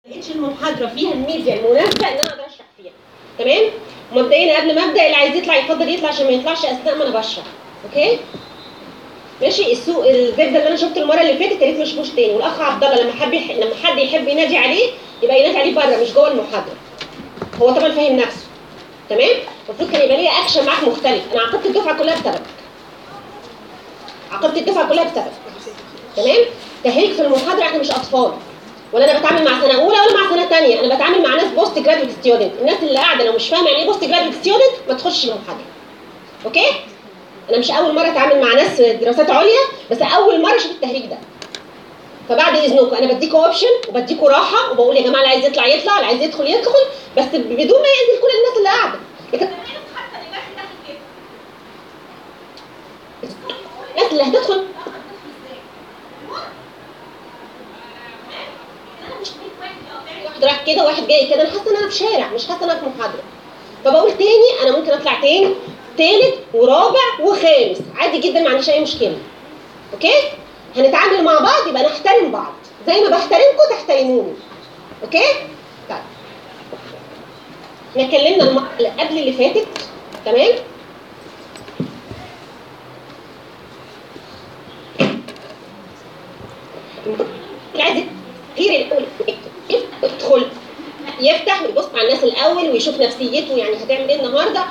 لقيتش المحاضره فيها الميديا المناسبه ان انا اقدر اشرح فيها. تمام؟ ومبدئيا قبل ما ابدا اللي عايز يطلع يفضل يطلع عشان ما يطلعش اثناء ما انا بشرح. اوكي؟ ماشي. السوق الزبده اللي انا شفته المره اللي فاتت يا ريت ما اشوفوش تاني. والاخ عبد الله لما حد يحب ينادي عليه يبقى ينادي عليه بره مش جوه المحاضره. هو طبعا فاهم نفسه. تمام؟ المفروض كان يبقى ليا اكشن معاك مختلف. انا عاقبت الدفعه كلها بسببك. عاقبت الدفعه كلها بسببك. تمام؟ تهيج في المحاضره. احنا مش اطفال. ولا انا بتعامل مع سنه اولى ولا مع سنه ثانيه، انا بتعامل مع ناس بوست جراديويت ستودنت. الناس اللي قاعده لو مش فاهمه يعني ايه بوست جراديويت ستودنت ما تخش المحاضره. اوكي؟ انا مش اول مره اتعامل مع ناس دراسات عليا، بس اول مره اشوف التهريج ده. فبعد اذنكم انا بديكوا اوبشن وبديكوا راحه وبقول يا جماعه اللي عايز يطلع يطلع، اللي عايز يدخل يدخل، بس بدون ما يأذي كل الناس اللي قاعده. الناس اللي هتدخل واحد رايح كده وواحد جاي كده، انا حاسه ان انا في شارع مش حاسه ان انا في محاضره. فبقول تاني انا ممكن اطلع تاني تالت ورابع وخامس عادي جدا، ما عنديش اي مشكله. اوكي؟ هنتعامل مع بعض يبقى نحترم بعض زي ما بحترمكم تحترموني. اوكي؟ طيب احنا اتكلمنا المره اللي قبل اللي فاتت. تمام؟ عايز غير الاول يدخل يفتح ويبص على الناس الاول ويشوف نفسيته يعني هتعمل ايه النهارده.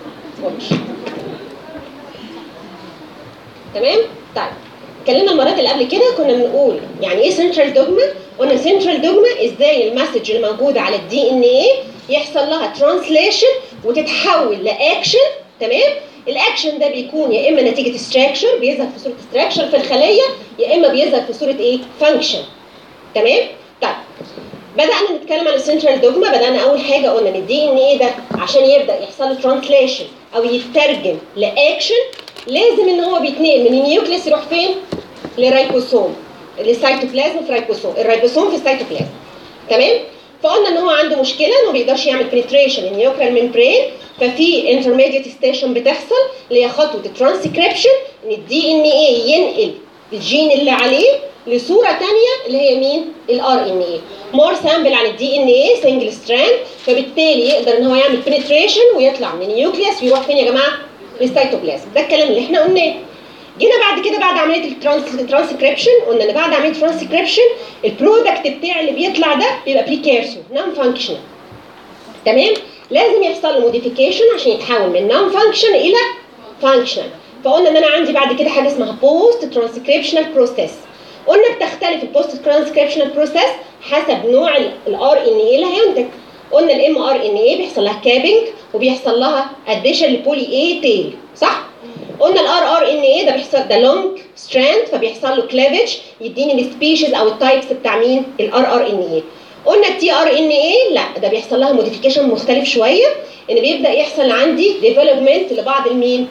تمام؟ طيب اتكلمنا المرات اللي قبل كده كنا بنقول يعني ايه سنترال دوجما. قلنا سنترال دوجما ازاي المسج الموجوده على الدي ان ايه يحصل لها ترانسليشن وتتحول لاكشن. تمام؟ الاكشن ده بيكون يا اما نتيجه ستراكشر بيظهر في صوره ستراكشر في الخليه، يا اما بيظهر في صوره ايه؟ فانكشن. تمام؟ طيب بدأنا نتكلم عن السنترال دوجما. بدأنا أول حاجة قلنا إن الدي إن إيه ده عشان يبدأ يحصل له ترانسليشن أو يترجم لأكشن لازم إن هو بيتنقل من النيوكليس يروح فين؟ للرايبوسوم. السيتوبلازم في الرايبوسوم، الرايبوسوم في السيتوبلازم. تمام؟ فقلنا إن هو عنده مشكلة إنه ما بيقدرش يعمل بنتريشن النيوكلير ميمبرين، ففي انترميديت ستيشن بتحصل اللي هي خطوة الترانسكريبشن إن الدي إن إيه ينقل الجين اللي عليه لصوره ثانيه اللي هي مين؟ الار ان اي. مور سامبل عن الدي ان اي سنجل ستراند، فبالتالي يقدر ان هو يعمل بنتريشن ويطلع من النيوكليوس ويروح فين يا جماعه؟ للسيتوبلازم. ده الكلام اللي احنا قلناه. جينا بعد كده بعد عمليه الترانسكريبشن قلنا ان بعد عمليه الترانسكريبشن البرودكت بتاع اللي بيطلع ده بيبقى بريكيرسور نون فانكشنال. تمام؟ لازم يحصل له موديفيكيشن عشان يتحول من نون فانكشن الى فانكشنال. فقلنا ان انا عندي بعد كده حاجه اسمها بوست ترانسكريبشنال بروسيس. قلنا بتختلف البوست ترانسكريبشنال بروسيس حسب نوع الار ان اي اللي هينتج. قلنا الام ار ان اي بيحصل لها كابنج وبيحصل لها اديشن لبولي اي تيل، صح؟ قلنا الار ار ان اي ده بيحصل ده لونج ستراند فبيحصل له كليفج يديني السبيشيز او التايبس بتاع مين؟ الار ار ان اي. قلنا التي ار ان اي لا ده بيحصل لها موديفيكيشن مختلف شويه، ان بيبدا يحصل عندي ديفلوبمنت لبعض المين؟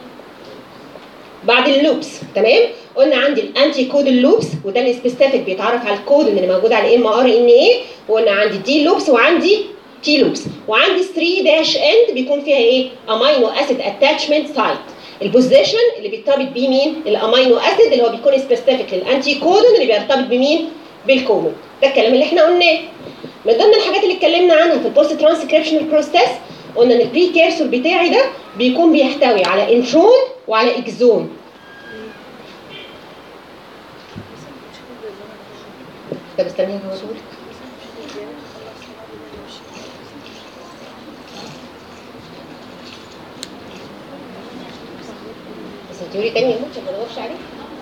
بعد اللوبس. تمام؟ قلنا عندي الانتي كود اللوبس وده السبيسيفيك بيتعرف على الكود اللي موجود على الام ار ان اي. وقلنا عندي دي لوبس وعندي تي لوبس وعندي 3 داش اند بيكون فيها ايه؟ امينو اسيد اتاتشمنت سايت. البوزيشن اللي بيرتبط بيه مين؟ الامينو اسيد اللي هو بيكون سبيسيفيك للانتي كودون اللي بيرتبط بمين؟ بالكودون. ده الكلام اللي احنا قلناه. من ضمن الحاجات اللي اتكلمنا عنها في البوست ترانسكريبشنال بروسيس قلنا ان البريكيرسور بتاعي ده بيكون بيحتوي على انترون وعلى اكزون. طب استني هو دول. بس تقولي تاني يا موتش ما ندورش عليه.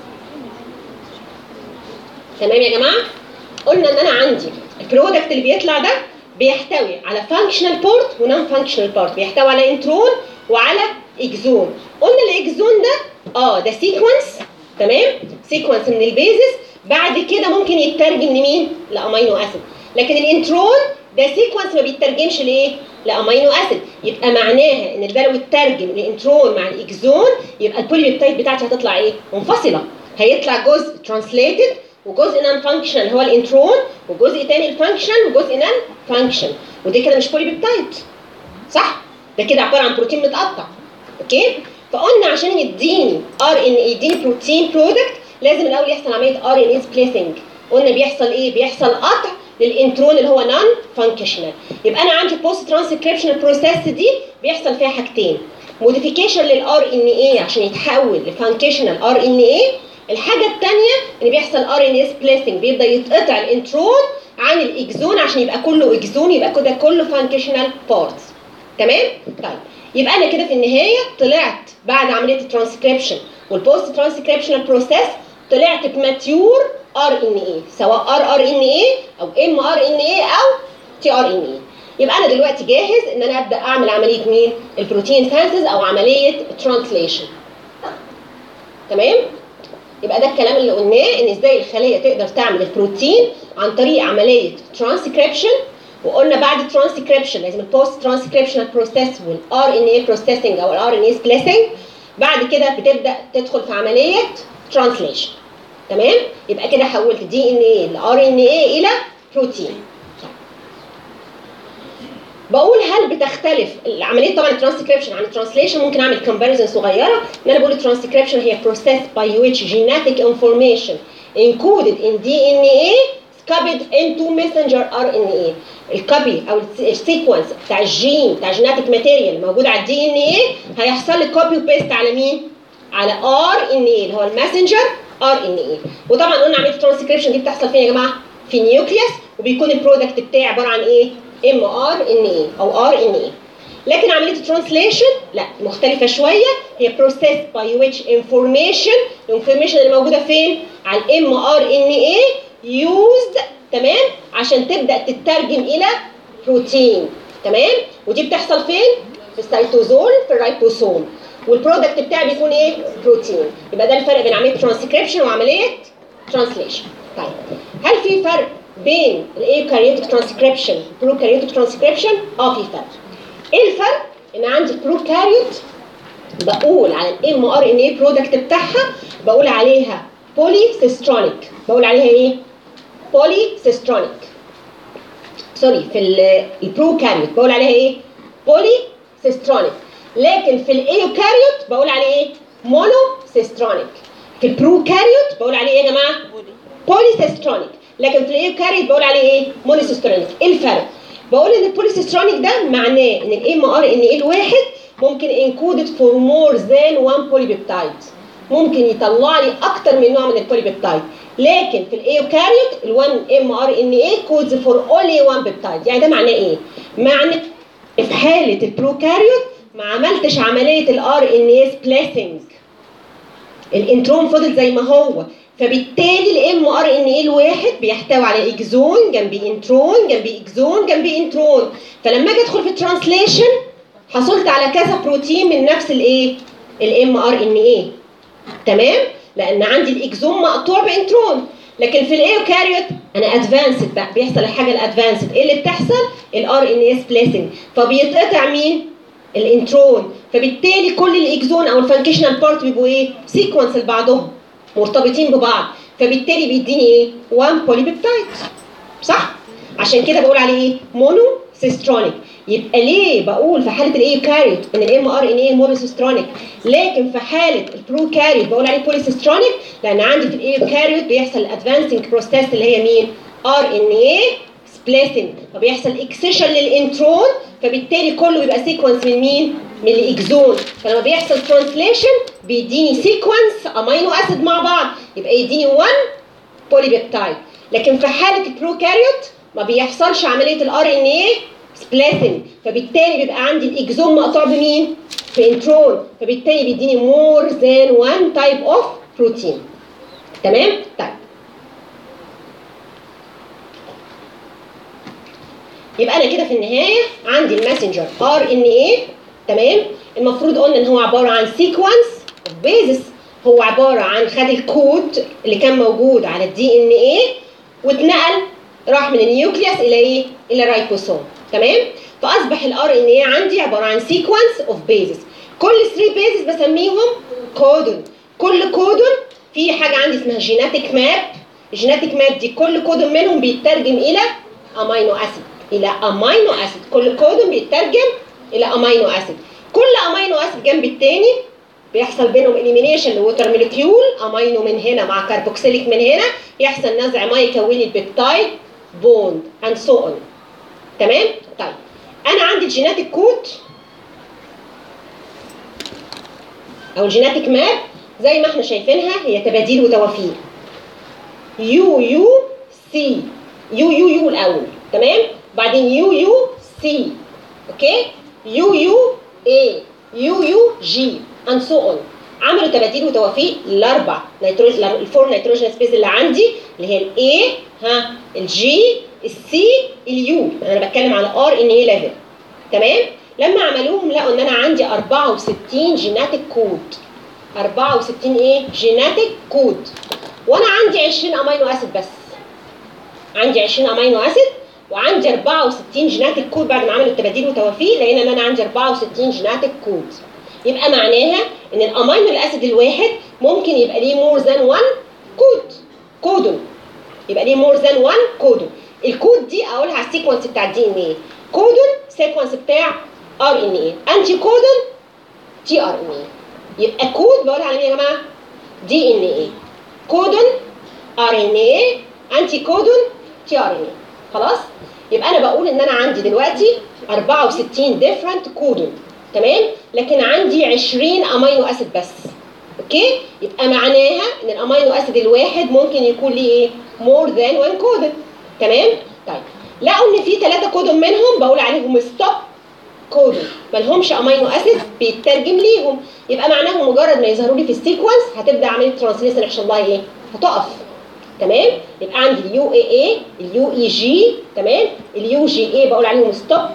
تمام يا جماعه؟ قلنا ان انا عندي البرودكت اللي بيطلع ده بيحتوي على فانكشنال بورت ونون فانكشنال بورت، بيحتوي على انترون وعلى اكزون. قلنا الاكزون ده ده سيكونس. تمام؟ سيكونس من البيزس بعد كده ممكن يترجم لمين؟ لامينو اسيد. لكن الانترون ده سيكونس ما بيترجمش لايه؟ لامينو اسيد. يبقى معناها ان ده لو اترجم الانترون مع الاكزون يبقى البوليبيبتايد بتاعتي هتطلع ايه؟ منفصله. هيطلع جزء ترانسليتد وجزء نون فانكشنال هو الانترون وجزء تاني الفانكشنال وجزء نون فانكشن. ودي كده مش بوليبيبتايد. صح؟ ده كده عباره عن بروتين متقطع. اوكي؟ فقلنا عشان يديني ار ان يديني بروتين برودكت لازم الاول يحصل عمليه ار ان اي سبليسنج. قلنا بيحصل ايه؟ بيحصل قطع للانترون اللي هو نون فانكشنال. يبقى انا عندي البوست ترانسكريبشنال بروسيس دي بيحصل فيها حاجتين: موديفيكيشن للار ان اي عشان يتحول لفانكشنال ار ان اي. الحاجه الثانيه ان بيحصل ار ان اي سبليسنج، بيبدا يتقطع الانترون عن الاكزون عشان يبقى كله اكزون، يبقى كده كله فانكشنال بارتس. تمام؟ طيب يبقى انا كده في النهايه طلعت بعد عمليه الترانسكريبشن والبوست ترانسكريبشنال بروسيس طلعت بماتيور ار ان اي، سواء ار ان اي او ام ار ان اي او تي ار ان اي. يبقى انا دلوقتي جاهز ان انا ابدا اعمل عمليه مين؟ البروتين سينثيز او عمليه ترانسليشن. تمام؟ يبقى ده الكلام اللي قلناه، ان ازاي الخليه تقدر تعمل البروتين عن طريق عمليه ترانسكريبشن. وقلنا بعد الترانسكريبشن لازم البوست ترانسكريبشنال بروسيس والار ان اي بروسيسنج او الار ان اي سبليسنج. بعد كده بتبدا تدخل في عمليه ترانسليشن. تمام؟ يبقى كده حولت دي ان اي لار ان اي الى بروتين. بقول هل بتختلف عمليه طبعا الترانسكريبشن عن الترانسليشن؟ ممكن اعمل كومباريزون صغيره ان انا بقول الترانسكريبشن هي process by which genetic information encoded in DNA copied into messenger RNA. الكوبي او السيكونس بتاع الجين بتاع جيناتيك ماتيريال الموجود على الدي ان اي هيحصل لي كوبي وبيست على مين؟ على ار ان اي اللي هو الماسنجر ار ان اي. وطبعا قلنا عمليه الترانسكريبشن دي بتحصل فين يا جماعه؟ في نيوكليوس، وبيكون البرودكت بتاعي عباره عن ايه؟ ام ار ان اي او ار ان اي. لكن عمليه الترانسليشن لا، مختلفه شويه، هي process by which الانفورميشن اللي موجوده فين؟ على الام ار ان اي used، تمام، عشان تبدا تترجم الى بروتين. تمام؟ ودي بتحصل فين؟ في السيتوزول، في الرايبوسوم، والبرودكت بتاعي بيكون ايه؟ بروتين. يبقى ده الفرق بين عمليه ترانسكريبشن وعمليه ترانسليشن. طيب هل في فرق بين الايوكاريوتيك ترانسكريبشن والبروكاريوتيك ترانسكريبشن؟ في فرق. ايه الفرق؟ ان عندي البروكاريوت بقول على الام ار ان اي برودكت بتاعها بقول عليها بولي سيسترونيك. بقول عليها ايه؟ بولي سيسترونيك. سوري، في البروكاريوت بقول عليها ايه؟ بولي سيسترونيك. لكن في الايوكاريوت بقول عليه ايه؟ مونو سيسترونيك. في البروكاريوت بقول عليه ايه يا جماعه؟ بولي سيسترونيك. لكن في الايوكاريوت بقول عليه ايه؟ مونو سيسترونيك. ايه الفرق؟ بقول ان البولي سيسترونيك ده معناه ان الام ار ان اي الواحد ممكن انكودد فور مور ذان 1 بولي بيبتايد، ممكن يطلع لي اكتر من نوع من البولي بيبتايد. لكن في الايوكاريوت ال1 ام ار ان اي كودز فور اونلي 1 بيبتايد. يعني ده معناه ايه؟ معنى في حاله البروكاريوت ما عملتش عمليه الار ان اي سبليسنج، الانترون فضل زي ما هو، فبالتالي الام ار ان اي الواحد بيحتوي على اكزون جنبي انترون جنبي اكزون جنبي انترون. فلما اجي ادخل في الترانسليشن حصلت على كذا بروتين من نفس الايه؟ الام ار ان اي. تمام؟ لان عندي الاكزون مقطوع بانترون. لكن في الايوكاريوت انا ادفانسد بقى، بيحصل الحاجه الادفانسد. ايه اللي بتحصل؟ الار ان اي سبليسنج، فبيتقطع مين؟ الانترون. فبالتالي كل الاكزون او الفانكشنال بارت بيبقوا ايه؟ سيكونس لبعضهم مرتبطين ببعض، فبالتالي بيديني ايه؟ 1 بولي بيبتايد. صح؟ عشان كده بقول عليه ايه؟ مونو سيسترونيك. يبقى ليه بقول في حاله الايوكاريوت ان الام ار ان اي مونو سيسترونيك، لكن في حاله البروكاريوت بقول عليه بولي سيسترونيك؟ لان عندي في الايوكاريوت بيحصل الادفانسنج بروسيس اللي هي مين؟ ار ان اي سبليسنج، فبيحصل اكسيشن للانترون، فبالتالي كله بيبقى سيكونس من مين؟ من الاكزون. فلما بيحصل ترانسليشن بيديني سيكونس امينو اسيد مع بعض، يبقى يديني 1 بولي بيبتايد. لكن في حاله البروكاريوت ما بيحصلش عمليه الار ان اي سبليسنج، فبالتالي بيبقى عندي الاكزون مقطوع بمين؟ بانترون، فبالتالي بيديني مور ذان 1 تايب اوف بروتين. تمام؟ طيب يبقى انا كده في النهايه عندي الماسنجر ار ان اي. تمام؟ المفروض قلنا ان هو عباره عن سيكونس اوف بيزس، هو عباره عن خد الكود اللي كان موجود على الدي ان اي واتنقل، راح من النيوكليوس الى ايه؟ الى الرايبوسوم. تمام؟ فاصبح الار ان اي عندي عباره عن سيكونس اوف بيزس. كل 3 بيزس بسميهم كودون. كل كودون في حاجه عندي اسمها جيناتيك ماب. الجيناتيك ماب دي كل كودون منهم بيترجم الى امينو اسيد، الى امينو اسيد. كل كودون بيترجم الى امينو اسيد. كل امينو اسيد جنب الثاني بيحصل بينهم اليمينيشن لوتر موليكيول، امينو من هنا مع كاربوكسيليك من هنا، يحصل نزع ميه يكون لي البيبتايد بوند اند سو اون. تمام؟ طيب انا عندي الجيناتيك كود او الجيناتيك ماب زي ما احنا شايفينها، هي تباديل وتوافيق. يو يو سي، يو يو يو الاول، تمام؟ بعدين يو يو سي، اوكي؟ يو يو اي، يو يو جي اند سو اون. عملوا تباديل وتوافيق الاربع الفور نيتروجين سبيس اللي عندي، اللي هي الاي، ها، الجي، السي، اليو. انا بتكلم على ار ان اي ليفل. تمام؟ لما عملوهم لقوا ان انا عندي 64 جيناتيك كود. 64 ايه؟ جيناتيك كود. وانا عندي 20 امينو اسيد بس. عندي 20 امينو اسيد وعندي 64 جيناتيك كود بعد ما عملوا التباديل وتوافيق، لقينا ان انا عندي 64 جيناتيك كود. يبقى معناها ان الامينو الاسيد الواحد ممكن يبقى ليه مور ذان 1 كودون. يبقى ليه مور ذان 1 كودون. الكود دي اقولها على السيكونس بتاع الدي ان ايه. كودون سيكونس بتاع ار ان ايه، انتي كودون تي ار ان ايه. يبقى كود بقول على مين يا جماعه؟ دي ان ايه، كودون، ار ان ايه، انتي كودون، تي ار ان ايه. خلاص؟ يبقى انا بقول ان انا عندي دلوقتي 64 ديفرنت كودون، تمام؟ لكن عندي 20 امينو اسيد بس. اوكي؟ يبقى معناها ان الامينو اسيد الواحد ممكن يكون ليه ايه؟ مور ذان 1 كودون. تمام؟ طيب لقوا ان في 3 كودون منهم بقول عليهم ستوب كودون، ما لهمش امينو اسيد بيترجم ليهم. يبقى معناهم مجرد ما يظهروا لي في السيكونس هتبدا عمليه ترانسليشن يحصل لها ايه؟ هتقف. تمام؟ يبقى عندي اليو اي اي، اليو اي جي، تمام؟ اليو جي اي بقول عليهم ستوب